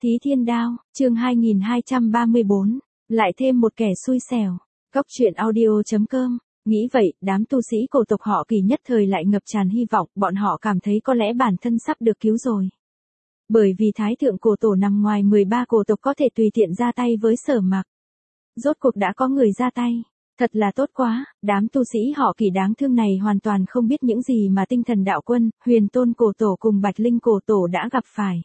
Thí Thiên Đao, chương 2234, lại thêm một kẻ xui xẻo. Góc truyện audio.com, nghĩ vậy, đám tu sĩ cổ tộc họ Kỳ nhất thời lại ngập tràn hy vọng, bọn họ cảm thấy có lẽ bản thân sắp được cứu rồi. Bởi vì Thái thượng cổ tổ nằm ngoài 13 cổ tộc có thể tùy tiện ra tay với Sở Mặc. Rốt cuộc đã có người ra tay. Thật là tốt quá, đám tu sĩ họ Kỳ đáng thương này hoàn toàn không biết những gì mà Tinh Thần Đạo Quân, Huyền Tôn cổ tổ cùng Bạch Linh cổ tổ đã gặp phải.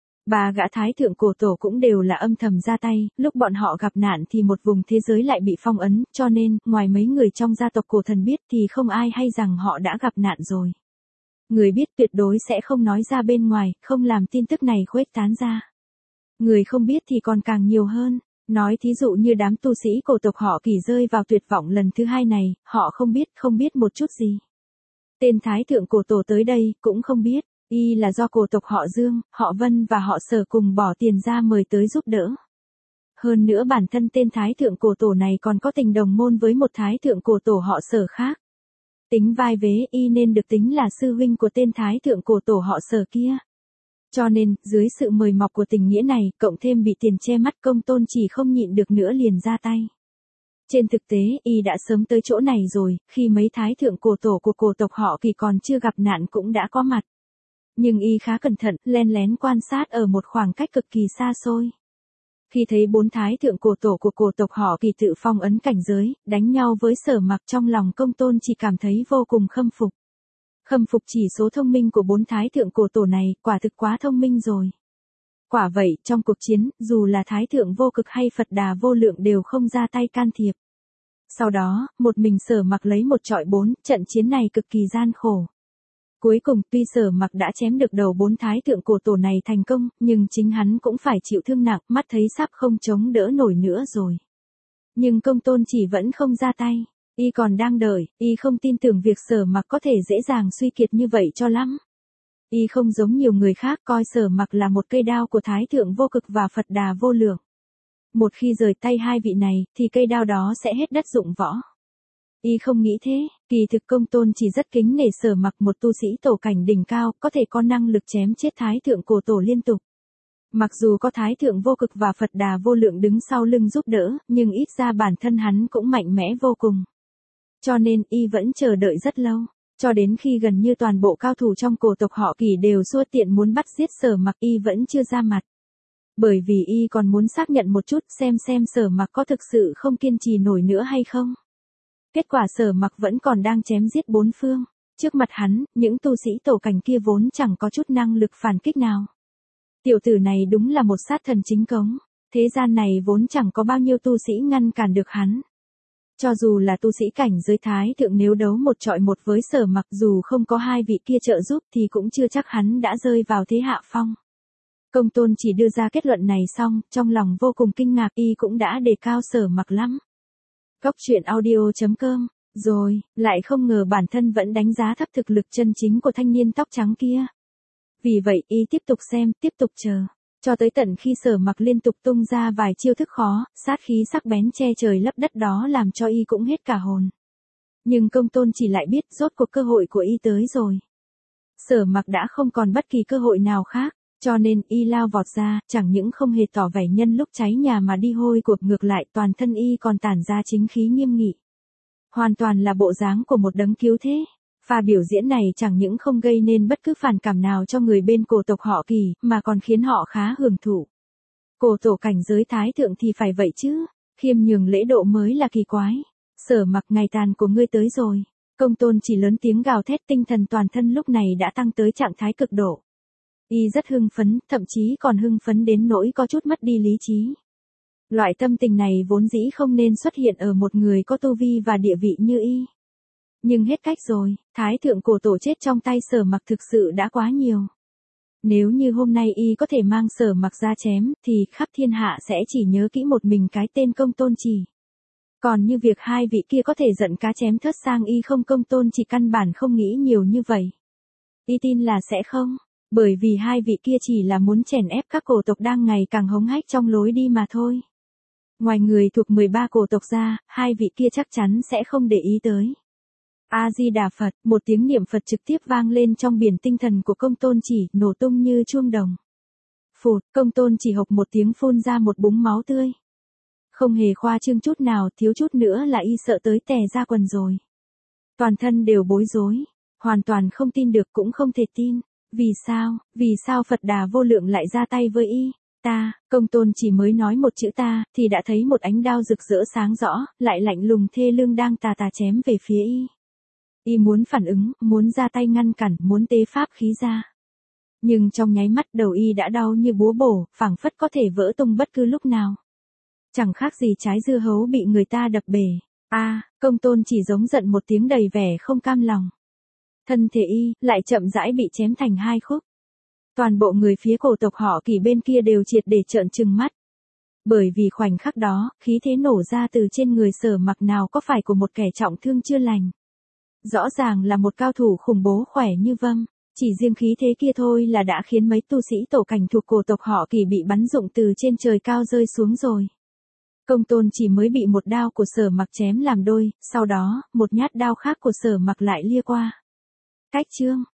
Ba gã Thái thượng cổ tổ cũng đều là âm thầm ra tay, lúc bọn họ gặp nạn thì một vùng thế giới lại bị phong ấn, cho nên, ngoài mấy người trong gia tộc cổ thần biết thì không ai hay rằng họ đã gặp nạn rồi. Người biết tuyệt đối sẽ không nói ra bên ngoài, không làm tin tức này khuếch tán ra. Người không biết thì còn càng nhiều hơn. Nói thí dụ như đám tu sĩ cổ tộc họ Kỳ rơi vào tuyệt vọng lần thứ hai này, họ không biết một chút gì. Tên Thái thượng cổ tổ tới đây, cũng không biết, y là do cổ tộc họ Dương, họ Vân và họ Sở cùng bỏ tiền ra mời tới giúp đỡ. Hơn nữa bản thân tên Thái thượng cổ tổ này còn có tình đồng môn với một Thái thượng cổ tổ họ Sở khác. Tính vai vế y nên được tính là sư huynh của tên Thái thượng cổ tổ họ Sở kia. Cho nên, dưới sự mời mọc của tình nghĩa này, cộng thêm bị tiền che mắt Công Tôn Chỉ không nhịn được nữa liền ra tay. Trên thực tế, y đã sớm tới chỗ này rồi, khi mấy thái thượng cổ tổ của cổ tộc họ Kỳ còn chưa gặp nạn cũng đã có mặt. Nhưng y khá cẩn thận, len lén quan sát ở một khoảng cách cực kỳ xa xôi. Khi thấy 4 thái thượng cổ tổ của cổ tộc họ Kỳ tự phong ấn cảnh giới, đánh nhau với Sở Mặc, trong lòng Công Tôn chỉ cảm thấy vô cùng khâm phục. Khâm phục chỉ số thông minh của 4 thái thượng cổ tổ này, quả thực quá thông minh rồi. Quả vậy, trong cuộc chiến, dù là thái thượng vô cực hay Phật Đà vô lượng đều không ra tay can thiệp. Sau đó, một mình Sở Mặc lấy một trọi 4, trận chiến này cực kỳ gian khổ. Cuối cùng, tuy Sở Mặc đã chém được đầu 4 thái thượng cổ tổ này thành công, nhưng chính hắn cũng phải chịu thương nặng, mắt thấy sắp không chống đỡ nổi nữa rồi. Nhưng Công Tôn chỉ vẫn không ra tay. Y còn đang đợi, y không tin tưởng việc Sở Mặc có thể dễ dàng suy kiệt như vậy cho lắm. Y không giống nhiều người khác coi Sở Mặc là một cây đao của Thái thượng vô cực và Phật Đà vô lượng. Một khi rời tay hai vị này, thì cây đao đó sẽ hết đất dụng võ. Y không nghĩ thế, kỳ thực Công Tôn chỉ rất kính nể Sở Mặc, một tu sĩ tổ cảnh đỉnh cao, có thể có năng lực chém chết Thái thượng cổ tổ liên tục. Mặc dù có Thái thượng vô cực và Phật Đà vô lượng đứng sau lưng giúp đỡ, nhưng ít ra bản thân hắn cũng mạnh mẽ vô cùng. Cho nên, y vẫn chờ đợi rất lâu, cho đến khi gần như toàn bộ cao thủ trong cổ tộc họ Kỳ đều xua tiện muốn bắt giết Sở Mặc, y vẫn chưa ra mặt. Bởi vì y còn muốn xác nhận một chút xem Sở Mặc có thực sự không kiên trì nổi nữa hay không. Kết quả Sở Mặc vẫn còn đang chém giết bốn phương. Trước mặt hắn, những tu sĩ tổ cảnh kia vốn chẳng có chút năng lực phản kích nào. Tiểu tử này đúng là một sát thần chính cống. Thế gian này vốn chẳng có bao nhiêu tu sĩ ngăn cản được hắn. Cho dù là tu sĩ cảnh giới Thái thượng nếu đấu một trọi một với Sở Mặc, dù không có hai vị kia trợ giúp thì cũng chưa chắc hắn đã rơi vào thế hạ phong. Công Tôn chỉ đưa ra kết luận này xong, trong lòng vô cùng kinh ngạc, y cũng đã đề cao Sở Mặc lắm. Góc truyện audio.com, rồi, lại không ngờ bản thân vẫn đánh giá thấp thực lực chân chính của thanh niên tóc trắng kia. Vì vậy y tiếp tục xem, tiếp tục chờ. Cho tới tận khi Sở Mặc liên tục tung ra vài chiêu thức khó, sát khí sắc bén che trời lấp đất đó làm cho y cũng hết cả hồn. Nhưng Công Tôn chỉ lại biết rốt cuộc cơ hội của y tới rồi. Sở Mặc đã không còn bất kỳ cơ hội nào khác, cho nên y lao vọt ra, chẳng những không hề tỏ vẻ nhân lúc cháy nhà mà đi hôi cuộc, ngược lại toàn thân y còn tản ra chính khí nghiêm nghị. Hoàn toàn là bộ dáng của một đấng cứu thế. Pha biểu diễn này chẳng những không gây nên bất cứ phản cảm nào cho người bên cổ tộc họ Kỳ, mà còn khiến họ khá hưởng thụ. Cổ tổ cảnh giới Thái thượng thì phải vậy chứ, khiêm nhường lễ độ mới là kỳ quái. Sở Mặc, ngày tàn của ngươi tới rồi. Công Tôn chỉ lớn tiếng gào thét, tinh thần toàn thân lúc này đã tăng tới trạng thái cực độ. Y rất hưng phấn, thậm chí còn hưng phấn đến nỗi có chút mất đi lý trí. Loại tâm tình này vốn dĩ không nên xuất hiện ở một người có tu vi và địa vị như y. Nhưng hết cách rồi, Thái thượng cổ tổ chết trong tay Sở Mặc thực sự đã quá nhiều. Nếu như hôm nay y có thể mang Sở Mặc ra chém, thì khắp thiên hạ sẽ chỉ nhớ kỹ một mình cái tên Công Tôn chỉ. Còn như việc hai vị kia có thể giận cá chém thớt sang y không, Công Tôn chỉ căn bản không nghĩ nhiều như vậy. Y tin là sẽ không, bởi vì hai vị kia chỉ là muốn chèn ép các cổ tộc đang ngày càng hống hách trong lối đi mà thôi. Ngoài người thuộc 13 cổ tộc ra, hai vị kia chắc chắn sẽ không để ý tới. A-di-đà Phật, một tiếng niệm Phật trực tiếp vang lên trong biển tinh thần của Công Tôn chỉ, nổ tung như chuông đồng. Phụt, Công Tôn chỉ hộc một tiếng phun ra một búng máu tươi. Không hề khoa trương chút nào, thiếu chút nữa là y sợ tới tè ra quần rồi. Toàn thân đều bối rối, hoàn toàn không tin được cũng không thể tin. Vì sao Phật Đà vô lượng lại ra tay với y? Công Tôn chỉ mới nói một chữ ta, thì đã thấy một ánh đao rực rỡ sáng rõ, lại lạnh lùng thê lương đang tà tà chém về phía y. Y muốn phản ứng, muốn ra tay ngăn cản, muốn tế pháp khí ra. Nhưng trong nháy mắt đầu y đã đau như búa bổ, phảng phất có thể vỡ tung bất cứ lúc nào. Chẳng khác gì trái dưa hấu bị người ta đập bể. Công Tôn chỉ giống giận một tiếng đầy vẻ không cam lòng. Thân thể y, lại chậm rãi bị chém thành hai khúc. Toàn bộ người phía cổ tộc họ Kỳ bên kia đều triệt để trợn trừng mắt. Bởi vì khoảnh khắc đó, khí thế nổ ra từ trên người Sở Mặc nào có phải của một kẻ trọng thương chưa lành. Rõ ràng là một cao thủ khủng bố khỏe như vâm. Chỉ riêng khí thế kia thôi là đã khiến mấy tu sĩ tổ cảnh thuộc cổ tộc họ Kỳ bị bắn rụng từ trên trời cao rơi xuống rồi. Công Tôn chỉ mới bị một đao của Sở Mặc chém làm đôi, sau đó, một nhát đao khác của Sở Mặc lại lia qua. Cách chương